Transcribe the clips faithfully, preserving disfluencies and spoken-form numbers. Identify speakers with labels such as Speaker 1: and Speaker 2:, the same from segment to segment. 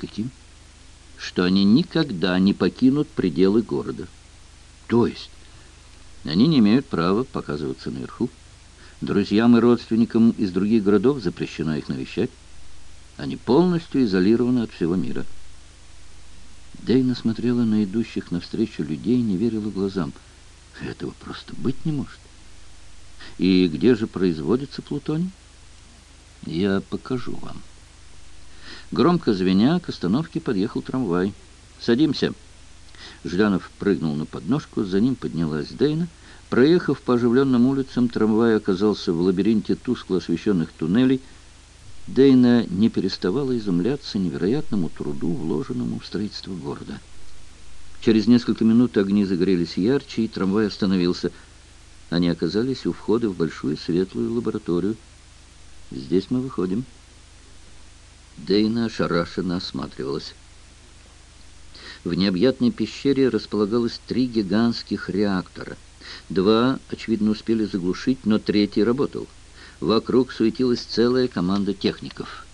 Speaker 1: Каким? Что они никогда не покинут пределы города. То есть они не имеют права показываться наверху. Друзьям и родственникам из других городов запрещено их навещать. Они полностью изолированы от всего мира. Дейна смотрела на идущих навстречу людей и не верила глазам. Этого просто быть не может. И где же производится плутоний? Я покажу вам. Громко звеня, к остановке подъехал трамвай. «Садимся!» Жданов прыгнул на подножку, за ним поднялась Дейна. Проехав по оживленным улицам, трамвай оказался в лабиринте тускло освещенных туннелей. Дейна не переставала изумляться невероятному труду, вложенному в строительство города. Через несколько минут огни загорелись ярче, и трамвай остановился. Они оказались у входа в большую светлую лабораторию. «Здесь мы выходим». Дейна ошарашенно осматривалась. В необъятной пещере располагалось три гигантских реактора. Два, очевидно, успели заглушить, но третий работал. Вокруг суетилась целая команда техников.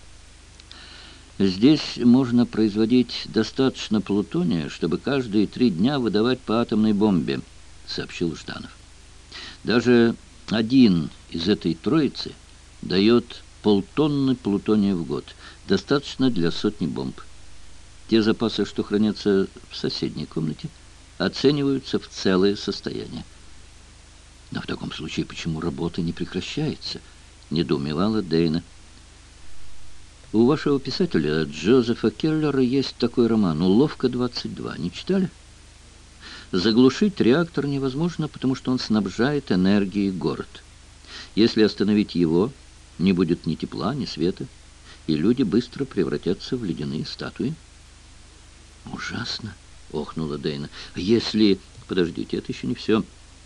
Speaker 1: «Здесь можно производить достаточно плутония, чтобы каждые три дня выдавать по атомной бомбе», — сообщил Жданов. «Даже один из этой троицы дает полтонны плутония в год. Достаточно для сотни бомб. Те запасы, что хранятся в соседней комнате, оцениваются в целое состояние». «Но в таком случае почему работа не прекращается?» — недоумевала Дейна. «У вашего писателя Джозефа Келлера есть такой роман «Уловка-двадцать два». Не читали? Заглушить реактор невозможно, потому что он снабжает энергией город. Если остановить его, не будет ни тепла, ни света, и люди быстро превратятся в ледяные статуи». «Ужасно!» — охнула Дейна. «Если...» «Подождите, это еще не все.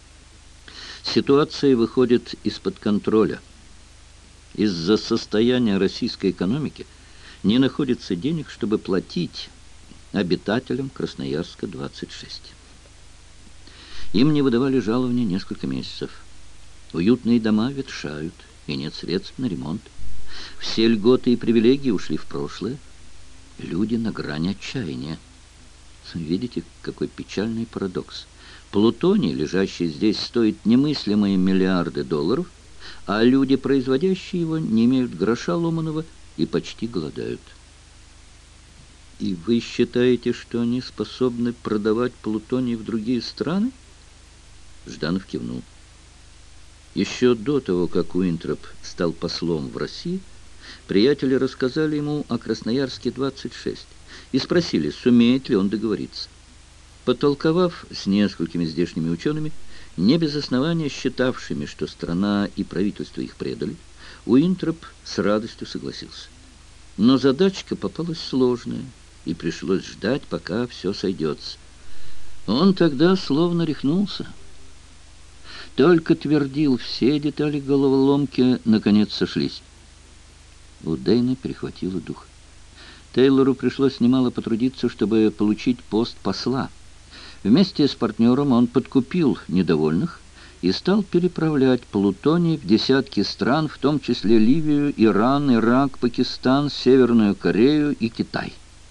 Speaker 1: Ситуация выходит из-под контроля. Из-за состояния российской экономики не находится денег, чтобы платить обитателям Красноярска двадцать шесть. Им не выдавали жалования несколько месяцев. Уютные дома ветшают, и нет средств на ремонт. Все льготы и привилегии ушли в прошлое. Люди на грани отчаяния. Видите, какой печальный парадокс. Плутоний, лежащий здесь, стоит немыслимые миллиарды долларов, а люди, производящие его, не имеют гроша ломаного и почти голодают. И вы считаете, что они способны продавать плутоний в другие страны? Жданов кивнул. Еще до того, как Уинтроп стал послом в России, приятели рассказали ему о Красноярске двадцать шесть и спросили, сумеет ли он договориться. Потолковав с несколькими здешними учеными, не без основания считавшими, что страна и правительство их предали, Уинтроп с радостью согласился. Но задачка попалась сложная, и пришлось ждать, пока все сойдется. Он тогда словно рехнулся. Только твердил, все детали головоломки наконец сошлись. У Дейны перехватило дух. Тейлору пришлось немало потрудиться, чтобы получить пост посла. Вместе с партнером он подкупил недовольных и стал переправлять плутоний в десятки стран, в том числе Ливию, Иран, Ирак, Пакистан, Северную Корею и Китай.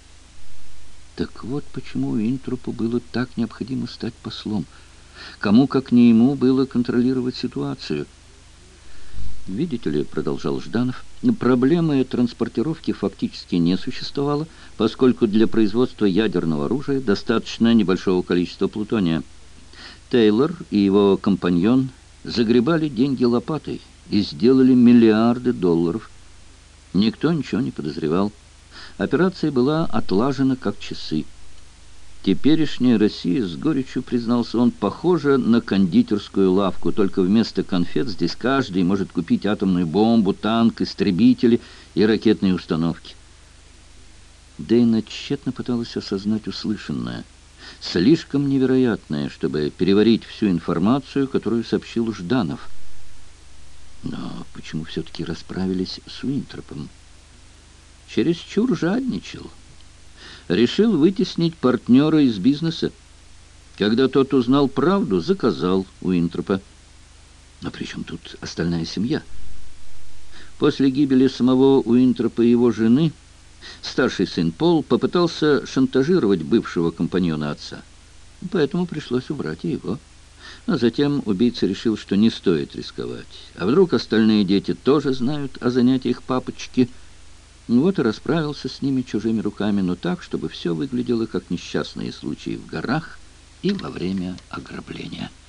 Speaker 1: Так вот почему Уинтропу было так необходимо стать послом. Кому, как не ему, было контролировать ситуацию. «Видите ли, — продолжал Жданов, — проблемы транспортировки фактически не существовало, поскольку для производства ядерного оружия достаточно небольшого количества плутония. Тейлор и его компаньон загребали деньги лопатой и сделали миллиарды долларов. Никто ничего не подозревал. Операция была отлажена как часы. Теперешняя Россия, с горечью признался он, похожа на кондитерскую лавку, только вместо конфет здесь каждый может купить атомную бомбу, танк, истребители и ракетные установки». Дейна тщетно пыталась осознать услышанное, слишком невероятное, чтобы переварить всю информацию, которую сообщил Жданов. Но почему все-таки расправились с Уинтропом? Чересчур жадничал. Решил вытеснить партнера из бизнеса. Когда тот узнал правду, заказал Уинтропа. А при чем тут остальная семья? После гибели самого Уинтропа и его жены Старший сын Пол попытался шантажировать бывшего компаньона отца, поэтому пришлось убрать и его. Но затем убийца решил, что не стоит рисковать. А вдруг остальные дети тоже знают о занятиях папочки? Ну вот и расправился с ними чужими руками, но так, чтобы все выглядело как несчастные случаи в горах и во время ограбления.